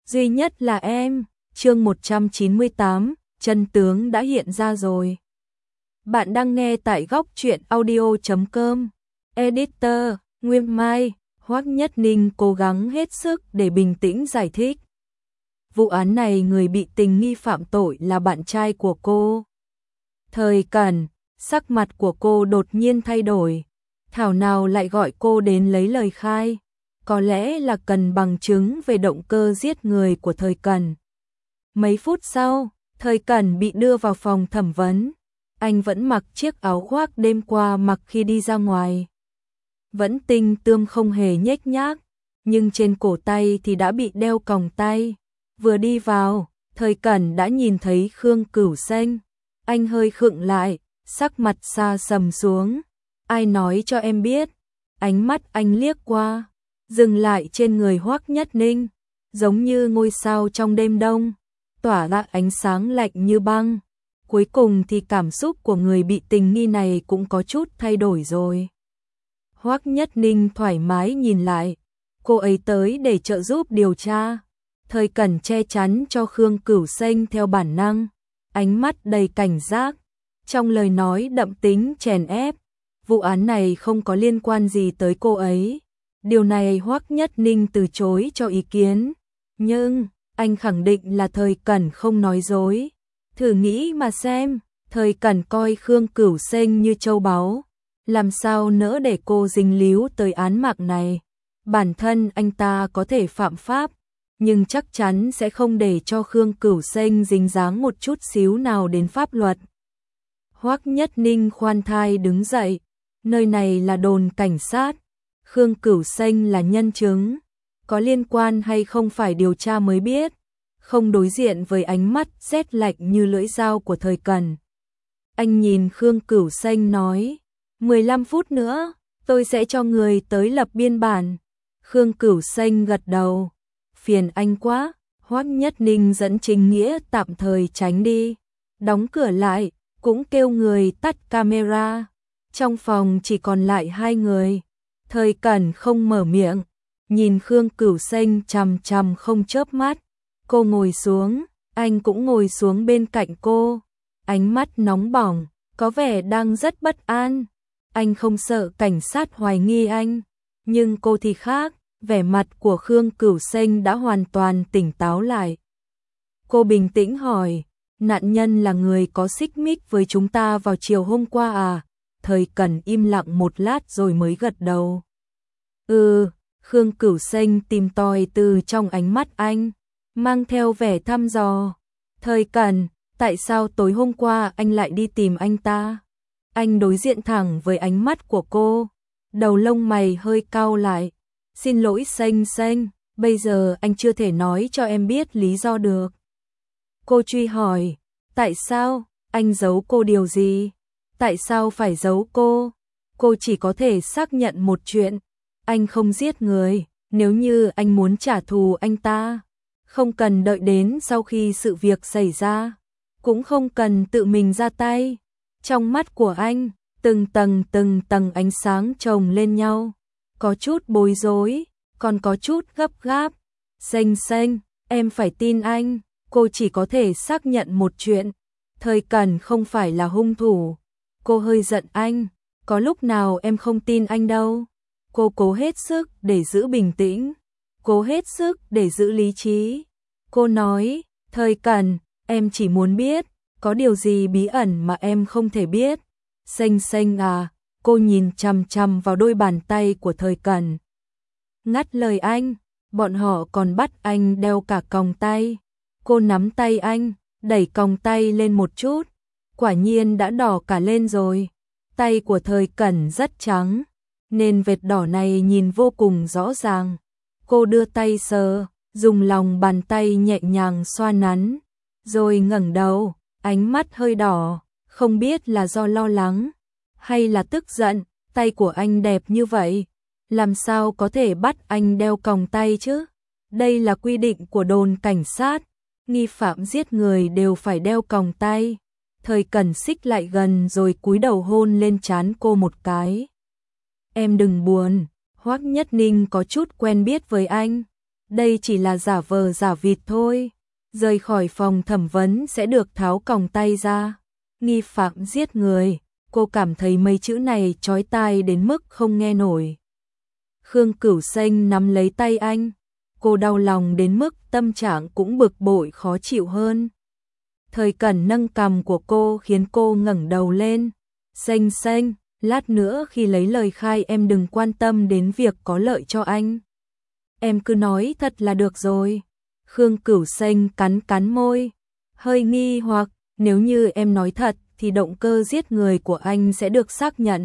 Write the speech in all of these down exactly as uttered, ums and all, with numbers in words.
duy nhất là em. Chương một trăm chín mươi tám, chân tướng đã hiện ra rồi. Bạn đang nghe tại góc truyện audio chấm com. Editor, Nguyên Mai. Hoắc Nhất Ninh cố gắng hết sức để bình tĩnh giải thích. Vụ án này người bị tình nghi phạm tội là bạn trai của cô. Thời Cẩn, sắc mặt của cô đột nhiên thay đổi. Thảo nào lại gọi cô đến lấy lời khai. Có lẽ là cần bằng chứng về động cơ giết người của Thời Cẩn. Mấy phút sau, Thời Cẩn bị đưa vào phòng thẩm vấn. Anh vẫn mặc chiếc áo khoác đêm qua mặc khi đi ra ngoài. Vẫn tinh tươm không hề nhếch nhác, nhưng trên cổ tay thì đã bị đeo còng tay. Vừa đi vào, Thời Cẩn đã nhìn thấy Khương Cửu Xanh. Anh hơi khựng lại, sắc mặt xa sầm xuống. Ai nói cho em biết? Ánh mắt anh liếc qua, dừng lại trên người Hoắc Nhất Ninh, giống như ngôi sao trong đêm đông, tỏa ra ánh sáng lạnh như băng. Cuối cùng thì cảm xúc của người bị tình nghi này cũng có chút thay đổi rồi. Hoắc Nhất Ninh thoải mái nhìn lại, cô ấy tới để trợ giúp điều tra. Thời Cẩn che chắn cho Khương Cửu Xanh theo bản năng, ánh mắt đầy cảnh giác, trong lời nói đậm tính chèn ép. Vụ án này không có liên quan gì tới cô ấy. Điều này Hoắc Nhất Ninh từ chối cho ý kiến. Nhưng, anh khẳng định là Thời Cẩn không nói dối. Thử nghĩ mà xem, Thời Cẩn coi Khương Cửu Xanh như châu báu. Làm sao nỡ để cô dính líu tới án mạng này. Bản thân anh ta có thể phạm pháp, nhưng chắc chắn sẽ không để cho Khương Cửu Xanh dính dáng một chút xíu nào đến pháp luật. Hoắc Nhất Ninh khoan thai đứng dậy. Nơi này là đồn cảnh sát. Khương Cửu Xanh là nhân chứng. Có liên quan hay không phải điều tra mới biết. Không đối diện với ánh mắt rét lạnh như lưỡi dao của Thời Cẩn. Anh nhìn Khương Cửu Xanh nói, mười lăm phút nữa, tôi sẽ cho người tới lập biên bản. Khương Cửu Xanh gật đầu. Phiền anh quá. Hoắc Nhất Ninh dẫn Trình Nghĩa tạm thời tránh đi. Đóng cửa lại, cũng kêu người tắt camera. Trong phòng chỉ còn lại hai người. Thời Cẩn không mở miệng, nhìn Khương Cửu Xanh chằm chằm không chớp mắt. Cô ngồi xuống, anh cũng ngồi xuống bên cạnh cô. Ánh mắt nóng bỏng, có vẻ đang rất bất an. Anh không sợ cảnh sát hoài nghi anh, nhưng cô thì khác. Vẻ mặt của Khương Cửu Xanh đã hoàn toàn tỉnh táo lại. Cô bình tĩnh hỏi, nạn nhân là người có xích mích với chúng ta vào chiều hôm qua à? Thời Cẩn im lặng một lát rồi mới gật đầu. Ừ, Khương Cửu Xanh tìm tòi từ trong ánh mắt anh, mang theo vẻ thăm dò. Thời Cẩn, tại sao tối hôm qua anh lại đi tìm anh ta? Anh đối diện thẳng với ánh mắt của cô, đầu lông mày hơi cau lại. Xin lỗi Xanh Xanh, bây giờ anh chưa thể nói cho em biết lý do được. Cô truy hỏi, tại sao, anh giấu cô điều gì? Tại sao phải giấu cô? Cô chỉ có thể xác nhận một chuyện, anh không giết người. Nếu như anh muốn trả thù anh ta, không cần đợi đến sau khi sự việc xảy ra, cũng không cần tự mình ra tay. Trong mắt của anh, từng tầng từng tầng ánh sáng chồng lên nhau, có chút bối rối, còn có chút gấp gáp. Xanh Xanh, em phải tin anh, cô chỉ có thể xác nhận một chuyện, Thời Cẩn không phải là hung thủ. Cô hơi giận anh, có lúc nào em không tin anh đâu. Cô cố hết sức để giữ bình tĩnh, cố hết sức để giữ lý trí. Cô nói, Thời Cẩn, em chỉ muốn biết, có điều gì bí ẩn mà em không thể biết. Xanh Xanh à, cô nhìn chằm chằm vào đôi bàn tay của Thời Cẩn. Ngắt lời anh, bọn họ còn bắt anh đeo cả còng tay. Cô nắm tay anh, đẩy còng tay lên một chút. Quả nhiên đã đỏ cả lên rồi. Tay của Thời Cẩn rất trắng, nên vệt đỏ này nhìn vô cùng rõ ràng. Cô đưa tay sờ, dùng lòng bàn tay nhẹ nhàng xoa nắn, rồi ngẩng đầu, ánh mắt hơi đỏ, không biết là do lo lắng hay là tức giận. Tay của anh đẹp như vậy, làm sao có thể bắt anh đeo còng tay chứ? Đây là quy định của đồn cảnh sát, nghi phạm giết người đều phải đeo còng tay. Thời Cẩn xích lại gần rồi cúi đầu hôn lên trán cô một cái. Em đừng buồn, Hoắc Nhất Ninh có chút quen biết với anh. đây chỉ là giả vờ giả vịt thôi. Rời khỏi phòng thẩm vấn sẽ được tháo còng tay ra. Nghi phạm giết người, cô cảm thấy mấy chữ này chói tai đến mức không nghe nổi. Khương Cửu Xanh nắm lấy tay anh, cô đau lòng đến mức tâm trạng cũng bực bội khó chịu hơn. Thời Cẩn nâng cằm của cô khiến cô ngẩng đầu lên. Xanh xanh, lát nữa khi lấy lời khai em đừng quan tâm đến việc có lợi cho anh. Em cứ nói thật là được rồi. Khương Cửu Xanh cắn cắn môi, hơi nghi hoặc, nếu như em nói thật thì động cơ giết người của anh sẽ được xác nhận.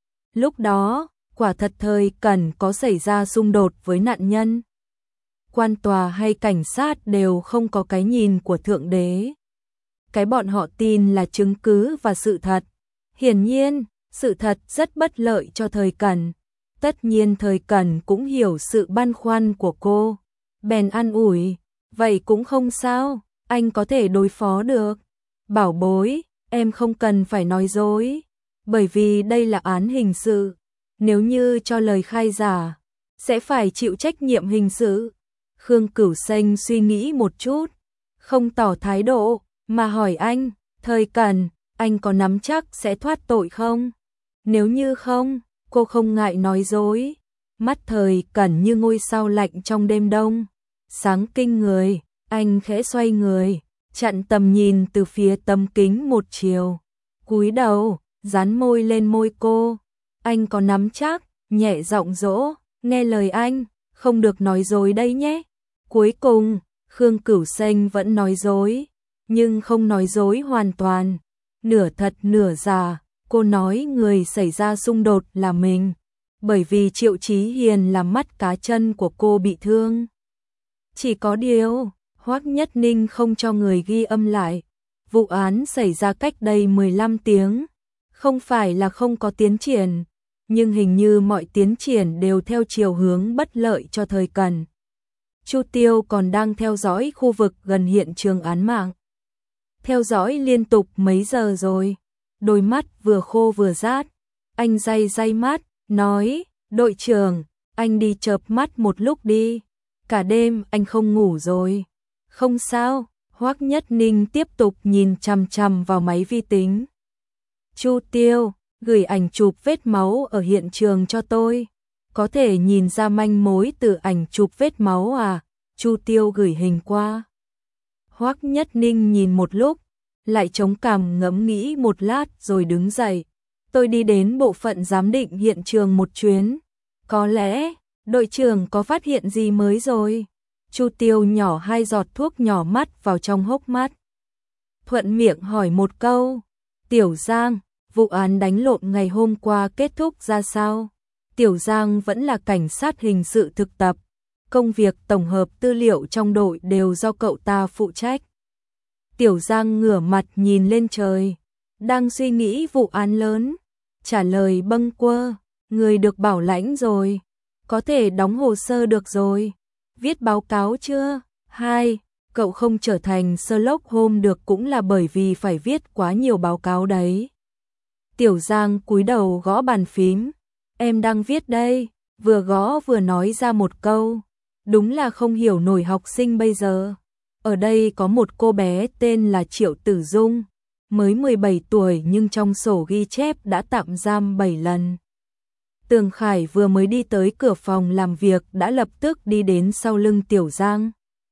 Lúc đó, quả thật Thời Cẩn có xảy ra xung đột với nạn nhân. Quan tòa hay cảnh sát đều không có cái nhìn của Thượng Đế. Cái bọn họ tin là chứng cứ và sự thật. Hiển nhiên, sự thật rất bất lợi cho Thời Cẩn. Tất nhiên Thời Cẩn cũng hiểu sự băn khoăn của cô. Bèn an ủi, vậy cũng không sao, anh có thể đối phó được. Bảo bối, em không cần phải nói dối, bởi vì đây là án hình sự. Nếu như cho lời khai giả, sẽ phải chịu trách nhiệm hình sự. Khương Cửu Xanh suy nghĩ một chút, không tỏ thái độ, mà hỏi anh, Thời Cẩn, anh có nắm chắc sẽ thoát tội không? Nếu như không, cô không ngại nói dối. Mắt Thời Cẩn như ngôi sao lạnh trong đêm đông, sáng kinh người, anh khẽ xoay người, chặn tầm nhìn từ phía tấm kính một chiều. Cúi đầu, dán môi lên môi cô. Anh có nắm chắc, nhẹ giọng dỗ, nghe lời anh, không được nói dối đây nhé. Cuối cùng, Khương Cửu Xanh vẫn nói dối, nhưng không nói dối hoàn toàn. Nửa thật nửa giả, cô nói người xảy ra xung đột là mình, bởi vì Triệu Chí Hiền làm mắt cá chân của cô bị thương. Chỉ có điều, Hoắc Nhất Ninh không cho người ghi âm lại. Vụ án xảy ra cách đây mười lăm tiếng, không phải là không có tiến triển, nhưng hình như mọi tiến triển đều theo chiều hướng bất lợi cho Thời Cẩn. Chu Tiêu còn đang theo dõi khu vực gần hiện trường án mạng. Theo dõi liên tục mấy giờ rồi, đôi mắt vừa khô vừa rát. Anh day day mắt, nói, đội trưởng, anh đi chợp mắt một lúc đi. Cả đêm anh không ngủ rồi. Không sao, Hoắc Nhất Ninh tiếp tục nhìn chằm chằm vào máy vi tính. Chu Tiêu, gửi ảnh chụp vết máu ở hiện trường cho tôi. Có thể nhìn ra manh mối từ ảnh chụp vết máu à? Chu Tiêu gửi hình qua. Hoắc Nhất Ninh nhìn một lúc, lại chống cằm ngẫm nghĩ một lát rồi đứng dậy. Tôi đi đến bộ phận giám định hiện trường một chuyến. Có lẽ, đội trưởng có phát hiện gì mới rồi? Chu Tiêu nhỏ hai giọt thuốc nhỏ mắt vào trong hốc mắt. Thuận miệng hỏi một câu. Tiểu Giang, vụ án đánh lộn ngày hôm qua kết thúc ra sao? Tiểu Giang vẫn là cảnh sát hình sự thực tập. Công việc tổng hợp tư liệu trong đội đều do cậu ta phụ trách. Tiểu Giang ngửa mặt nhìn lên trời, đang suy nghĩ vụ án lớn. Trả lời bâng quơ, người được bảo lãnh rồi, có thể đóng hồ sơ được rồi. Viết báo cáo chưa? Hai, cậu không trở thành Sherlock Holmes được cũng là bởi vì phải viết quá nhiều báo cáo đấy. Tiểu Giang cúi đầu gõ bàn phím. Em đang viết đây, vừa gõ vừa nói ra một câu. Đúng là không hiểu nổi học sinh bây giờ. Ở đây có một cô bé tên là Triệu Tử Dung, mới mười bảy tuổi nhưng trong sổ ghi chép đã tạm giam bảy lần. Tường Khải vừa mới đi tới cửa phòng làm việc đã lập tức đi đến sau lưng Tiểu Giang.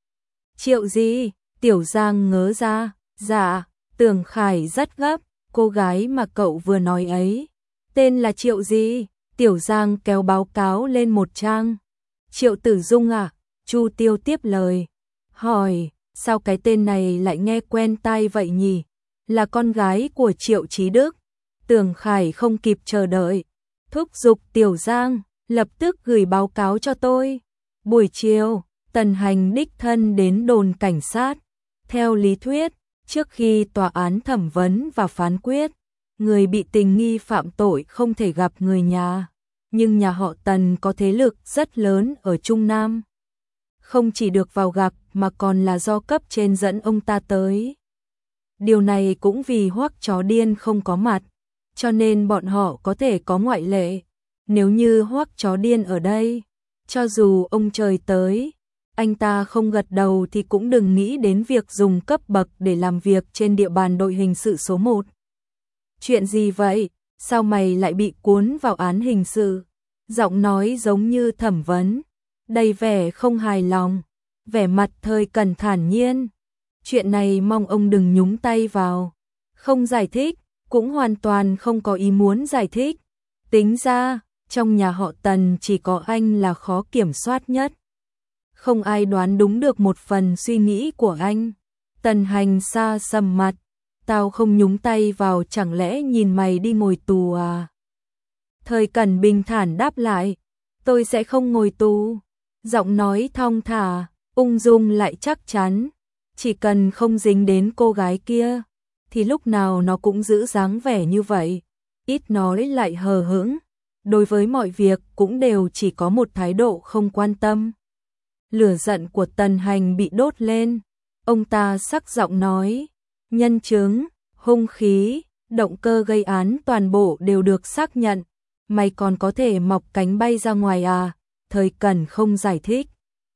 Triệu gì? Tiểu Giang ngớ ra. Dạ, Tường Khải rất gấp, cô gái mà cậu vừa nói ấy. Tên là Triệu gì? Tiểu Giang kéo báo cáo lên một trang. Triệu Tử Dung à? Chu Tiêu tiếp lời. Hỏi, sao cái tên này lại nghe quen tai vậy nhỉ? Là con gái của Triệu Chí Đức. Tường Khải không kịp chờ đợi, thúc giục Tiểu Giang, lập tức gửi báo cáo cho tôi. Buổi chiều, Tần Hành đích thân đến đồn cảnh sát. Theo lý thuyết, trước khi tòa án thẩm vấn và phán quyết, người bị tình nghi phạm tội không thể gặp người nhà. Nhưng nhà họ Tần có thế lực rất lớn ở Trung Nam. Không chỉ được vào gặp mà còn là do cấp trên dẫn ông ta tới. Điều này cũng vì Hoắc chó điên không có mặt, cho nên bọn họ có thể có ngoại lệ. Nếu như Hoắc chó điên ở đây, cho dù ông trời tới, Anh ta không gật đầu thì cũng đừng nghĩ đến việc dùng cấp bậc để làm việc trên địa bàn đội hình sự số một. Chuyện gì vậy? Sao mày lại bị cuốn vào án hình sự? Giọng nói giống như thẩm vấn, đầy vẻ không hài lòng, vẻ mặt Thời Cẩn thản nhiên. Chuyện này mong ông đừng nhúng tay vào. Không giải thích, cũng hoàn toàn không có ý muốn giải thích. Tính ra, trong nhà họ Tần chỉ có anh là khó kiểm soát nhất. Không ai đoán đúng được một phần suy nghĩ của anh. Tần Hành xa sầm mặt. Tao không nhúng tay vào, chẳng lẽ nhìn mày đi ngồi tù à? Thời Cẩn bình thản đáp lại. Tôi sẽ không ngồi tù. Giọng nói thong thả, ung dung lại chắc chắn. Chỉ cần không dính đến cô gái kia, thì lúc nào nó cũng giữ dáng vẻ như vậy. Ít nói lại hờ hững. Đối với mọi việc cũng đều chỉ có một thái độ không quan tâm. Lửa giận của Tần Hành bị đốt lên. Ông ta sắc giọng nói. Nhân chứng, hung khí, động cơ gây án toàn bộ đều được xác nhận. Mày còn có thể mọc cánh bay ra ngoài à? Thời Cẩn không giải thích.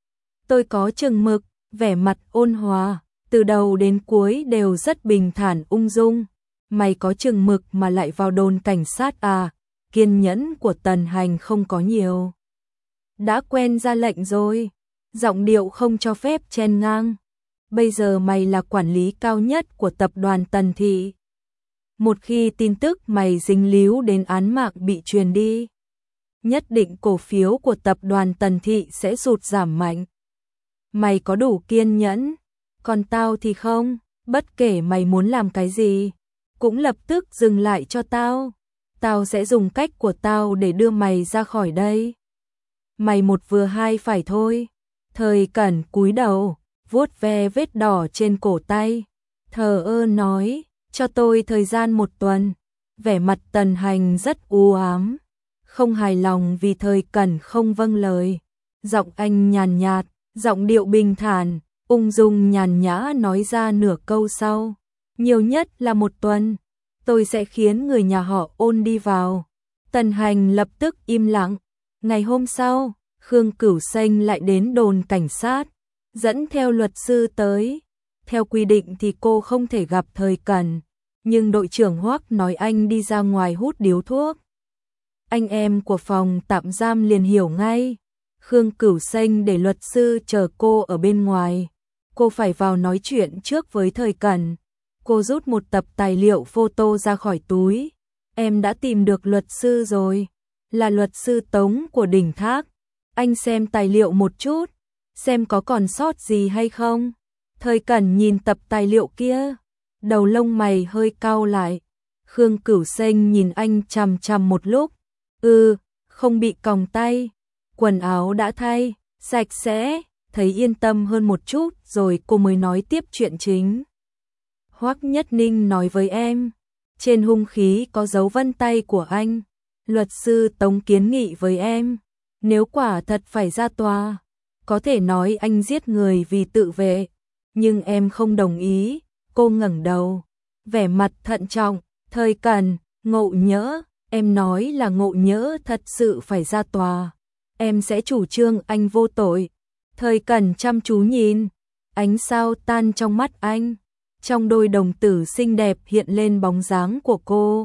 Tôi có chừng mực, vẻ mặt ôn hòa, từ đầu đến cuối đều rất bình thản ung dung. Mày có chừng mực mà lại vào đồn cảnh sát à? Kiên nhẫn của Tần Hành không có nhiều. Đã quen ra lệnh rồi. Giọng điệu không cho phép chen ngang. Bây giờ mày là quản lý cao nhất của tập đoàn Tần Thị. Một khi tin tức mày dính líu đến án mạng bị truyền đi, nhất định cổ phiếu của tập đoàn Tần Thị sẽ sụt giảm mạnh. Mày có đủ kiên nhẫn, còn tao thì không. Bất kể mày muốn làm cái gì, cũng lập tức dừng lại cho tao. Tao sẽ dùng cách của tao để đưa mày ra khỏi đây. Mày một vừa hai phải thôi. Thời Cẩn cúi đầu, vuốt ve vết đỏ trên cổ tay, thờ ơ nói, cho tôi thời gian một tuần. Vẻ mặt Tần Hành rất u ám, không hài lòng vì Thời Cẩn không vâng lời. Giọng anh nhàn nhạt, giọng điệu bình thản, ung dung nhàn nhã nói ra nửa câu sau. Nhiều nhất là một tuần, tôi sẽ khiến người nhà họ Ôn đi vào. Tần Hành lập tức im lặng. Ngày hôm sau, Khương Cửu Xanh lại đến đồn cảnh sát, dẫn theo luật sư tới. Theo quy định thì cô không thể gặp Thời Cẩn, nhưng đội trưởng Hoắc nói anh đi ra ngoài hút điếu thuốc. Anh em của phòng tạm giam liền hiểu ngay. Khương Cửu Xanh để luật sư chờ cô ở bên ngoài. Cô phải vào nói chuyện trước với Thời Cẩn. Cô rút một tập tài liệu photo ra khỏi túi. Em đã tìm được luật sư rồi, là luật sư Tống của Đỉnh Thác. Anh xem tài liệu một chút, xem có còn sót gì hay không. Thời Cẩn nhìn tập tài liệu kia, đầu lông mày hơi cau lại. Khương Cửu Xanh nhìn anh chằm chằm một lúc. Ừ, không bị còng tay, quần áo đã thay, sạch sẽ, thấy yên tâm hơn một chút rồi cô mới nói tiếp chuyện chính. Hoắc Nhất Ninh nói với em, trên hung khí có dấu vân tay của anh. Luật sư Tống kiến nghị với em, nếu quả thật phải ra tòa, có thể nói anh giết người vì tự vệ, nhưng em không đồng ý. Cô ngẩng đầu, vẻ mặt thận trọng. Thời Cẩn, Ngộ Nhỡ, em nói là Ngộ Nhỡ thật sự phải ra tòa, em sẽ chủ trương anh vô tội. Thời Cẩn chăm chú nhìn, ánh sao tan trong mắt anh, trong đôi đồng tử xinh đẹp hiện lên bóng dáng của cô.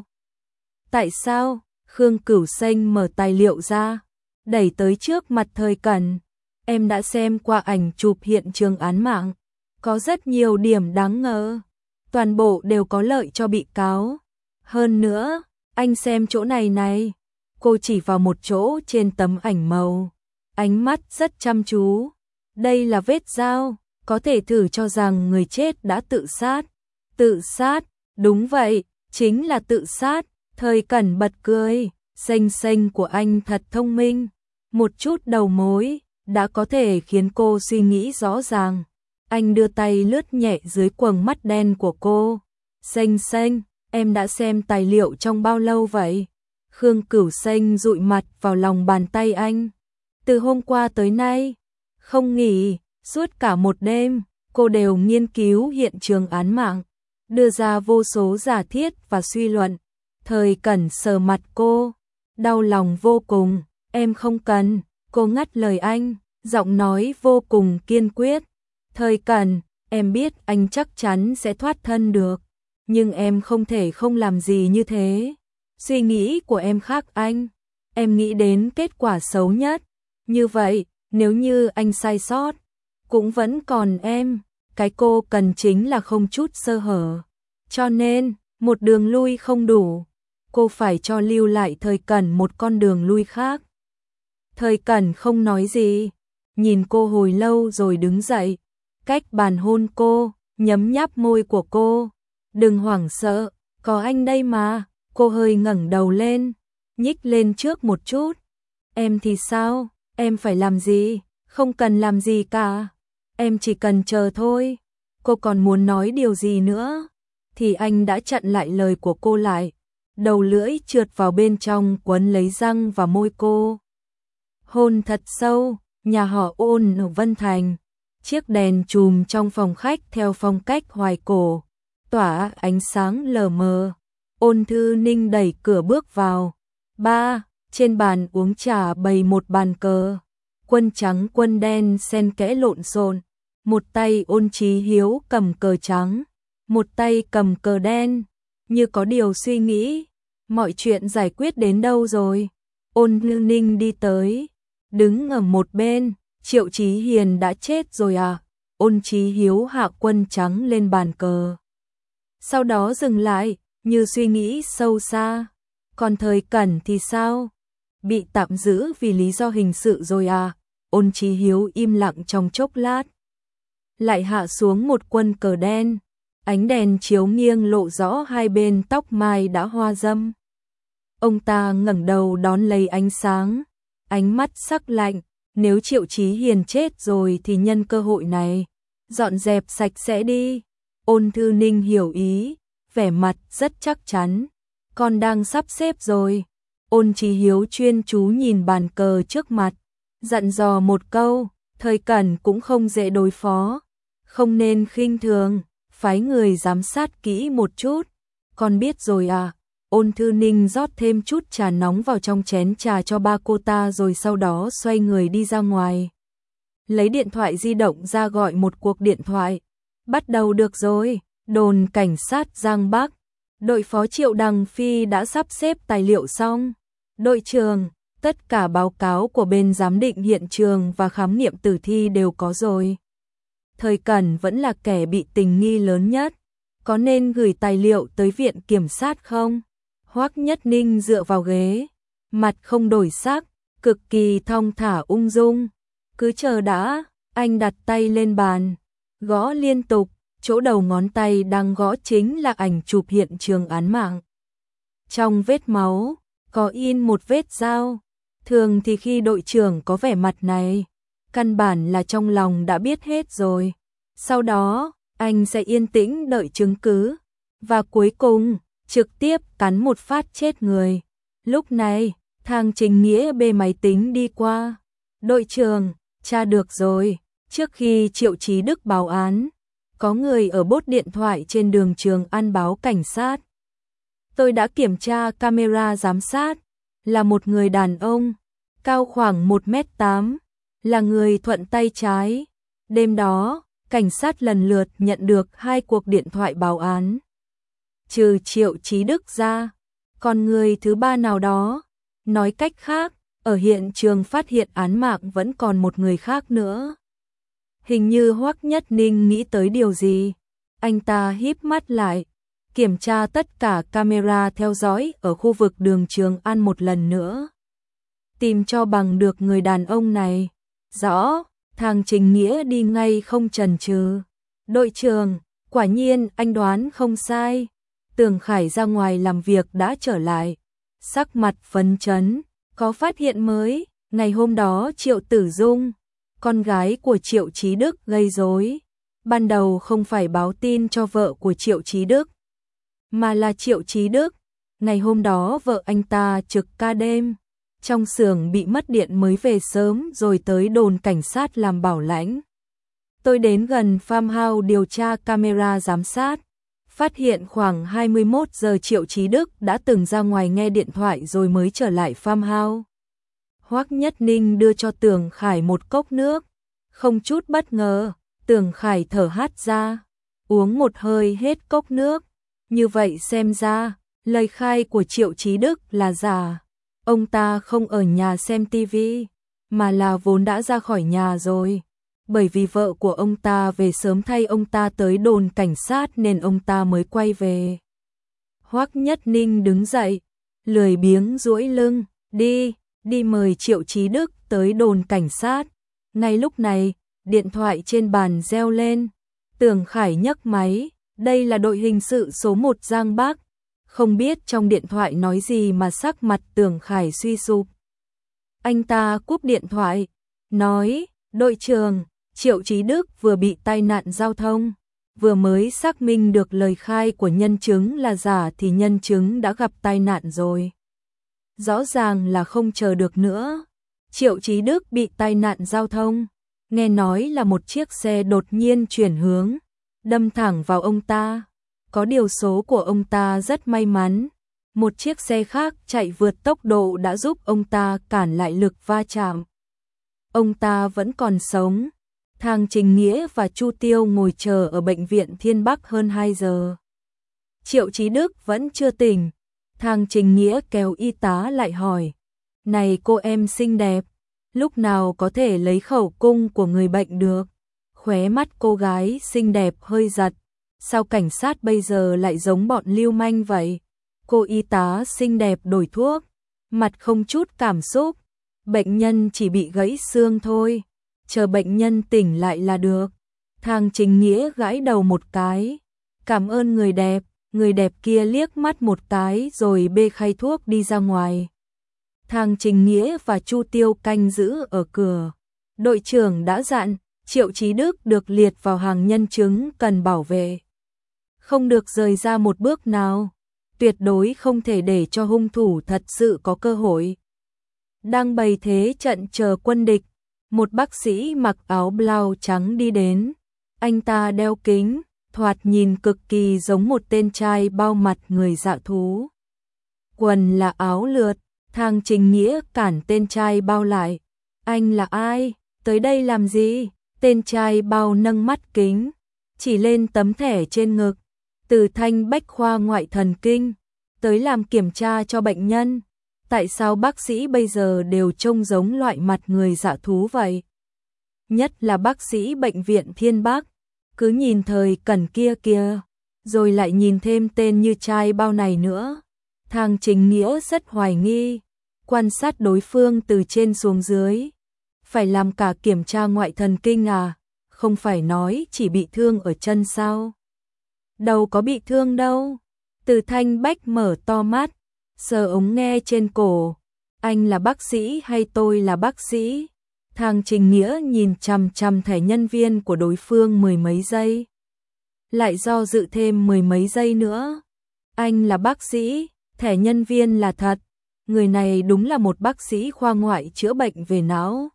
Tại sao? Khương Cửu Xanh mở tài liệu ra, đẩy tới trước mặt Thời Cẩn. Em đã xem qua ảnh chụp hiện trường án mạng, có rất nhiều điểm đáng ngờ, toàn bộ đều có lợi cho bị cáo. Hơn nữa, anh xem chỗ này này. Cô chỉ vào một chỗ trên tấm ảnh màu, ánh mắt rất chăm chú. Đây là vết dao, có thể thử cho rằng người chết đã tự sát. Tự sát? Đúng vậy, chính là tự sát. Thời Cẩn bật cười, xanh xanh của anh thật thông minh. Một chút đầu mối đã có thể khiến cô suy nghĩ rõ ràng. Anh đưa tay lướt nhẹ dưới quầng mắt đen của cô. Xanh xanh, em đã xem tài liệu trong bao lâu vậy? Khương Cửu Xanh dụi mặt vào lòng bàn tay anh. Từ hôm qua tới nay, không nghỉ, suốt cả một đêm, cô đều nghiên cứu hiện trường án mạng, đưa ra vô số giả thiết và suy luận. Thời Cẩn sờ mặt cô, đau lòng vô cùng. Em không cần. Cô ngắt lời anh, giọng nói vô cùng kiên quyết. Thời Cẩn, em biết anh chắc chắn sẽ thoát thân được, nhưng em không thể không làm gì như thế. Suy nghĩ của em khác anh, em nghĩ đến kết quả xấu nhất. Như vậy, nếu như anh sai sót, cũng vẫn còn em. Cái cô cần chính là không chút sơ hở. Cho nên, một đường lui không đủ, cô phải cho lưu lại Thời Cẩn một con đường lui khác. Thời Cẩn không nói gì, nhìn cô hồi lâu rồi đứng dậy, cách bàn hôn cô, nhấm nháp môi của cô. Đừng hoảng sợ, có anh đây mà. Cô hơi ngẩng đầu lên, nhích lên trước một chút. Em thì sao? Em phải làm gì? Không cần làm gì cả. Em chỉ cần chờ thôi. Cô còn muốn nói điều gì nữa? Thì anh đã chặn lại lời của cô lại. Đầu lưỡi trượt vào bên trong quấn lấy răng và môi cô. Hôn thật sâu, nhà họ Ôn ở Vân Thành. Chiếc đèn chùm trong phòng khách theo phong cách hoài cổ, tỏa ánh sáng lờ mờ. Ôn Thư Ninh đẩy cửa bước vào. Ba, trên bàn uống trà bày một bàn cờ. Quân trắng quân đen xen kẽ lộn xộn. Một tay Ôn Chí Hiếu cầm cờ trắng, một tay cầm cờ đen, như có điều suy nghĩ. Mọi chuyện giải quyết đến đâu rồi? Ôn Thư Ninh đi tới, đứng ở một bên. Triệu Chí Hiền đã chết rồi à? Ôn Chí Hiếu hạ quân trắng lên bàn cờ, sau đó dừng lại, như suy nghĩ sâu xa. Còn Thời Cẩn thì sao? Bị tạm giữ vì lý do hình sự rồi à? Ôn Chí Hiếu im lặng trong chốc lát, lại hạ xuống một quân cờ đen. Ánh đèn chiếu nghiêng lộ rõ hai bên tóc mai đã hoa râm. Ông ta ngẩng đầu đón lấy ánh sáng, ánh mắt sắc lạnh. Nếu Triệu Chí Hiền chết rồi thì nhân cơ hội này, dọn dẹp sạch sẽ đi. Ôn Thư Ninh hiểu ý, vẻ mặt rất chắc chắn. Con đang sắp xếp rồi. Ôn Chí Hiếu chuyên chú nhìn bàn cờ trước mặt, dặn dò một câu. Thời Cẩn cũng không dễ đối phó, không nên khinh thường, phái người giám sát kỹ một chút. Con biết rồi à? Ôn Thư Ninh rót thêm chút trà nóng vào trong chén trà cho ba cô ta rồi sau đó xoay người đi ra ngoài. Lấy điện thoại di động ra gọi một cuộc điện thoại. Bắt đầu được rồi. Đồn cảnh sát Giang Bắc, đội phó Triệu Đằng Phi đã sắp xếp tài liệu xong. Đội trưởng, tất cả báo cáo của bên giám định hiện trường và khám nghiệm tử thi đều có rồi. Thời Cẩn vẫn là kẻ bị tình nghi lớn nhất. Có nên gửi tài liệu tới viện kiểm sát không? Hoắc Nhất Ninh dựa vào ghế, mặt không đổi sắc, cực kỳ thong thả ung dung. Cứ chờ đã. Anh đặt tay lên bàn, gõ liên tục. Chỗ đầu ngón tay đang gõ chính là ảnh chụp hiện trường án mạng. Trong vết máu, có in một vết dao. Thường thì khi đội trưởng có vẻ mặt này, căn bản là trong lòng đã biết hết rồi. Sau đó, anh sẽ yên tĩnh đợi chứng cứ. Và cuối cùng, trực tiếp cắn một phát chết người. Lúc này, thang Trình Nghĩa bê máy tính đi qua. Đội trưởng, tra được rồi. Trước khi Triệu Chí Đức báo án, có người ở bốt điện thoại trên đường Trường An báo cảnh sát. Tôi đã kiểm tra camera giám sát, là một người đàn ông, cao khoảng một mét tám, là người thuận tay trái. Đêm đó, cảnh sát lần lượt nhận được hai cuộc điện thoại báo án. Trừ Triệu Chí Đức ra, còn người thứ ba nào đó. Nói cách khác, ở hiện trường phát hiện án mạng vẫn còn một người khác nữa. Hình như Hoắc Nhất Ninh nghĩ tới điều gì. Anh ta híp mắt lại, kiểm tra tất cả camera theo dõi ở khu vực đường Trường An một lần nữa. Tìm cho bằng được người đàn ông này. Rõ, thằng Trình Nghĩa đi ngay không chần chừ. Đội trưởng, quả nhiên anh đoán không sai. Tưởng Khải ra ngoài làm việc đã trở lại. Sắc mặt phấn chấn, có phát hiện mới. Ngày hôm đó Triệu Tử Dung, con gái của Triệu Chí Đức gây rối. Ban đầu không phải báo tin cho vợ của Triệu Chí Đức, mà là Triệu Chí Đức. Ngày hôm đó vợ anh ta trực ca đêm, trong xưởng bị mất điện mới về sớm rồi tới đồn cảnh sát làm bảo lãnh. Tôi đến gần farmhouse điều tra camera giám sát, phát hiện khoảng hai mươi mốt giờ Triệu Chí Đức đã từng ra ngoài nghe điện thoại rồi mới trở lại farmhouse. Hoắc Nhất Ninh đưa cho Tưởng Khải một cốc nước, không chút bất ngờ, Tưởng Khải thở hắt ra, uống một hơi hết cốc nước. Như vậy xem ra, lời khai của Triệu Chí Đức là giả. Ông ta không ở nhà xem tivi, mà là vốn đã ra khỏi nhà rồi. Bởi vì vợ của ông ta về sớm thay ông ta tới đồn cảnh sát nên ông ta mới quay về. Hoắc Nhất Ninh đứng dậy, lười biếng duỗi lưng, đi, đi mời Triệu Chí Đức tới đồn cảnh sát. Ngay lúc này, điện thoại trên bàn reo lên. Tưởng Khải nhấc máy, đây là đội hình sự số một Giang Bắc. Không biết trong điện thoại nói gì mà sắc mặt Tưởng Khải suy sụp. Anh ta cúp điện thoại, nói, đội trưởng, Triệu Chí Đức vừa bị tai nạn giao thông. Vừa mới xác minh được lời khai của nhân chứng là giả thì nhân chứng đã gặp tai nạn rồi. Rõ ràng là không chờ được nữa. Triệu Chí Đức bị tai nạn giao thông. Nghe nói là một chiếc xe đột nhiên chuyển hướng, đâm thẳng vào ông ta. Có điều số của ông ta rất may mắn. Một chiếc xe khác chạy vượt tốc độ đã giúp ông ta cản lại lực va chạm. Ông ta vẫn còn sống. Thang Trình Nghĩa và Chu Tiêu ngồi chờ ở bệnh viện Thiên Bắc hơn hai giờ. Triệu Chí Đức vẫn chưa tỉnh. Thang Trình Nghĩa kéo y tá lại hỏi, này cô em xinh đẹp, lúc nào có thể lấy khẩu cung của người bệnh được? Khóe mắt cô gái xinh đẹp hơi giật. Sao cảnh sát bây giờ lại giống bọn lưu manh vậy? Cô y tá xinh đẹp đổi thuốc, mặt không chút cảm xúc. Bệnh nhân chỉ bị gãy xương thôi, chờ bệnh nhân tỉnh lại là được. Thang Trình Nghĩa gãi đầu một cái. Cảm ơn người đẹp. Người đẹp kia liếc mắt một cái rồi bê khay thuốc đi ra ngoài. Thang Trình Nghĩa và Chu Tiêu canh giữ ở cửa. Đội trưởng đã dặn, Triệu Chí Đức được liệt vào hàng nhân chứng cần bảo vệ. Không được rời ra một bước nào. Tuyệt đối không thể để cho hung thủ thật sự có cơ hội. Đang bày thế trận chờ quân địch, một bác sĩ mặc áo blau trắng đi đến. Anh ta đeo kính, thoạt nhìn cực kỳ giống một tên trai bao mặt người dạ thú. Quần là áo lượt. Thang Trình Nghĩa cản tên trai bao lại. Anh là ai? Tới đây làm gì? Tên trai bao nâng mắt kính, chỉ lên tấm thẻ trên ngực. Từ Thanh Bách khoa ngoại thần kinh, tới làm kiểm tra cho bệnh nhân. Tại sao bác sĩ bây giờ đều trông giống loại mặt người dạ thú vậy? Nhất là bác sĩ bệnh viện Thiên Bắc, cứ nhìn thời Cẩn kia kìa, rồi lại nhìn thêm tên như trai bao này nữa. Thang Trình Nghĩa rất hoài nghi, quan sát đối phương từ trên xuống dưới. Phải làm cả kiểm tra ngoại thần kinh à? Không phải nói chỉ bị thương ở chân sao? Đâu có bị thương đâu. Từ Thanh Bách mở to mắt, sờ ống nghe trên cổ. Anh là bác sĩ hay tôi là bác sĩ? Thang Trình Nghĩa nhìn chằm chằm thẻ nhân viên của đối phương mười mấy giây. Lại do dự thêm mười mấy giây nữa. Anh là bác sĩ, thẻ nhân viên là thật. Người này đúng là một bác sĩ khoa ngoại chữa bệnh về não.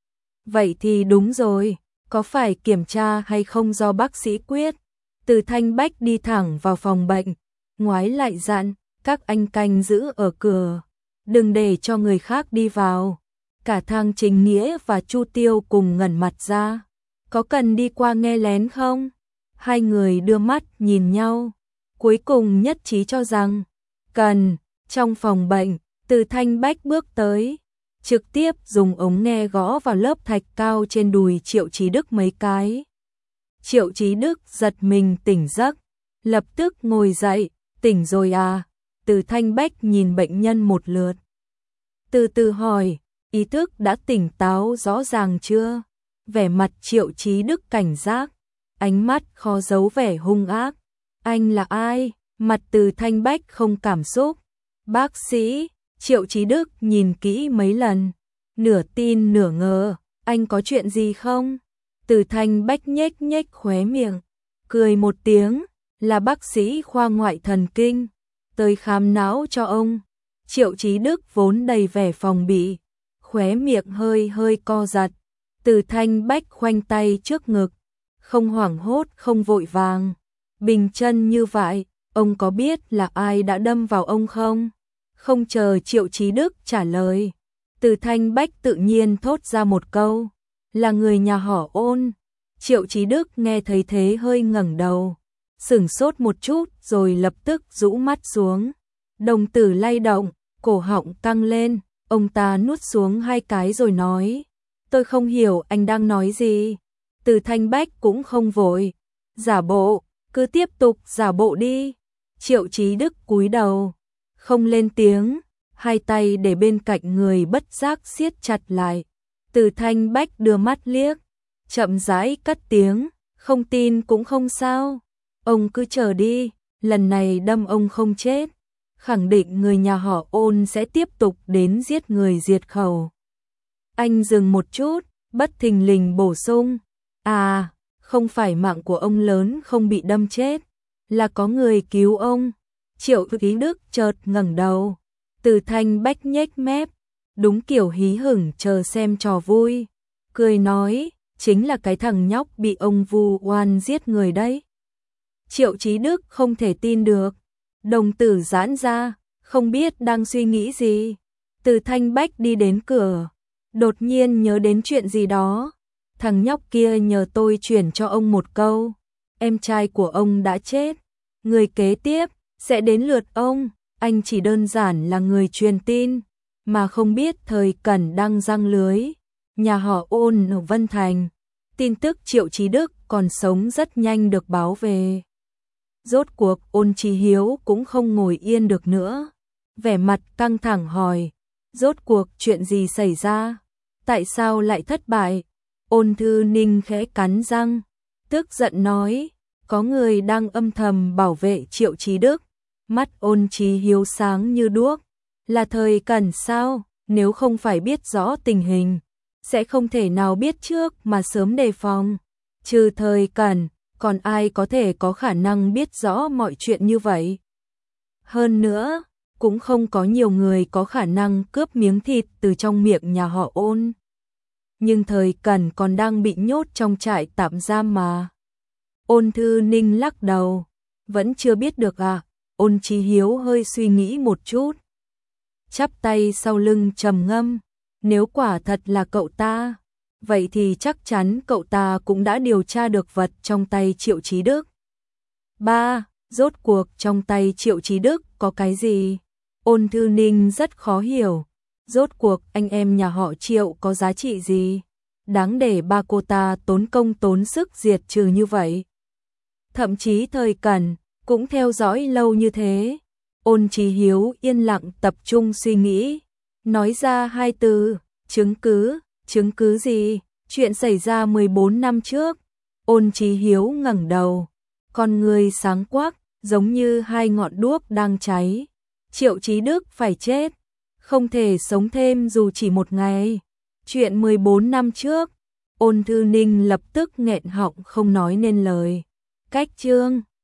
Vậy thì đúng rồi, có phải kiểm tra hay không do bác sĩ quyết. Từ Thanh Bách đi thẳng vào phòng bệnh, ngoái lại dặn, các anh canh giữ ở cửa, đừng để cho người khác đi vào. Cả Thang Trình Nghĩa và Chu Tiêu cùng ngẩn mặt ra. Có cần đi qua nghe lén không? Hai người đưa mắt nhìn nhau, cuối cùng nhất trí cho rằng cần. Trong phòng bệnh, Từ Thanh Bách bước tới, trực tiếp dùng ống nghe gõ vào lớp thạch cao trên đùi Triệu Chí Đức mấy cái. Triệu Chí Đức giật mình tỉnh giấc, lập tức ngồi dậy. Tỉnh rồi à? Từ Thanh Bách nhìn bệnh nhân một lượt, từ từ hỏi, ý thức đã tỉnh táo rõ ràng chưa? Vẻ mặt Triệu Chí Đức cảnh giác, ánh mắt khó giấu vẻ hung ác. Anh là ai? Mặt Từ Thanh Bách không cảm xúc. Bác sĩ. Triệu Chí Đức nhìn kỹ mấy lần, nửa tin nửa ngờ. Anh có chuyện gì không? Từ Thanh Bách nhếch nhếch khóe miệng, cười một tiếng, là bác sĩ khoa ngoại thần kinh, tới khám não cho ông. Triệu Chí Đức vốn đầy vẻ phòng bị, khóe miệng hơi hơi co giật. Từ Thanh Bách khoanh tay trước ngực, không hoảng hốt không vội vàng, bình chân như vậy. Ông có biết là ai đã đâm vào ông không? Không chờ Triệu Chí Đức trả lời, Từ Thanh Bách tự nhiên thốt ra một câu, là người nhà họ Ôn. Triệu Chí Đức nghe thấy thế hơi ngẩng đầu, sửng sốt một chút rồi lập tức rũ mắt xuống. Đồng tử lay động, cổ họng căng lên, ông ta nuốt xuống hai cái rồi nói, tôi không hiểu anh đang nói gì. Từ Thanh Bách cũng không vội, giả bộ, cứ tiếp tục giả bộ đi. Triệu Chí Đức cúi đầu, không lên tiếng, hai tay để bên cạnh người bất giác siết chặt lại. Từ Thanh Bách đưa mắt liếc, chậm rãi cất tiếng, không tin cũng không sao. Ông cứ chờ đi, lần này đâm ông không chết, khẳng định người nhà họ Ôn sẽ tiếp tục đến giết người diệt khẩu. Anh dừng một chút, bất thình lình bổ sung, à, không phải mạng của ông lớn không bị đâm chết, là có người cứu ông. Triệu Chí Đức chợt ngẩng đầu, Từ Thanh Bách nhếch mép, đúng kiểu hí hửng chờ xem trò vui, cười nói, chính là cái thằng nhóc bị ông vu oan giết người đấy. Triệu Chí Đức không thể tin được, đồng tử giãn ra, không biết đang suy nghĩ gì. Từ Thanh Bách đi đến cửa, đột nhiên nhớ đến chuyện gì đó. Thằng nhóc kia nhờ tôi chuyển cho ông một câu, em trai của ông đã chết, người kế tiếp sẽ đến lượt ông. Anh chỉ đơn giản là người truyền tin, mà không biết Thời Cẩn đang giăng lưới. Nhà họ Ôn ở Vân Thành, tin tức Triệu Chí Đức còn sống rất nhanh được báo về. Rốt cuộc Ôn Chí Hiếu cũng không ngồi yên được nữa, vẻ mặt căng thẳng hỏi, rốt cuộc chuyện gì xảy ra, tại sao lại thất bại? Ôn Thư Ninh khẽ cắn răng, tức giận nói, có người đang âm thầm bảo vệ Triệu Chí Đức. Mắt Ôn Chí Hiếu sáng như đuốc, là Thời Cẩn sao? Nếu không phải biết rõ tình hình, sẽ không thể nào biết trước mà sớm đề phòng. Trừ Thời Cẩn, còn ai có thể có khả năng biết rõ mọi chuyện như vậy? Hơn nữa, cũng không có nhiều người có khả năng cướp miếng thịt từ trong miệng nhà họ Ôn. Nhưng Thời Cẩn còn đang bị nhốt trong trại tạm giam mà. Ôn Thư Ninh lắc đầu, vẫn chưa biết được à? Ôn Chí Hiếu hơi suy nghĩ một chút, chắp tay sau lưng trầm ngâm, nếu quả thật là cậu ta, vậy thì chắc chắn cậu ta cũng đã điều tra được vật trong tay Triệu Chí Đức. Ba, rốt cuộc trong tay Triệu Chí Đức có cái gì? Ôn Thư Ninh rất khó hiểu, rốt cuộc anh em nhà họ Triệu có giá trị gì? Đáng để ba cô ta tốn công tốn sức diệt trừ như vậy. Thậm chí Thời Cẩn cũng theo dõi lâu như thế. Ôn Chí Hiếu yên lặng tập trung suy nghĩ, nói ra hai từ, chứng cứ. Chứng cứ gì? Chuyện xảy ra mười bốn năm trước. Ôn Chí Hiếu ngẩng đầu, con người sáng quắc, giống như hai ngọn đuốc đang cháy. Triệu Chí Đức phải chết, không thể sống thêm dù chỉ một ngày. Chuyện mười bốn năm trước. Ôn Thư Ninh lập tức nghẹn họng không nói nên lời. Cách chương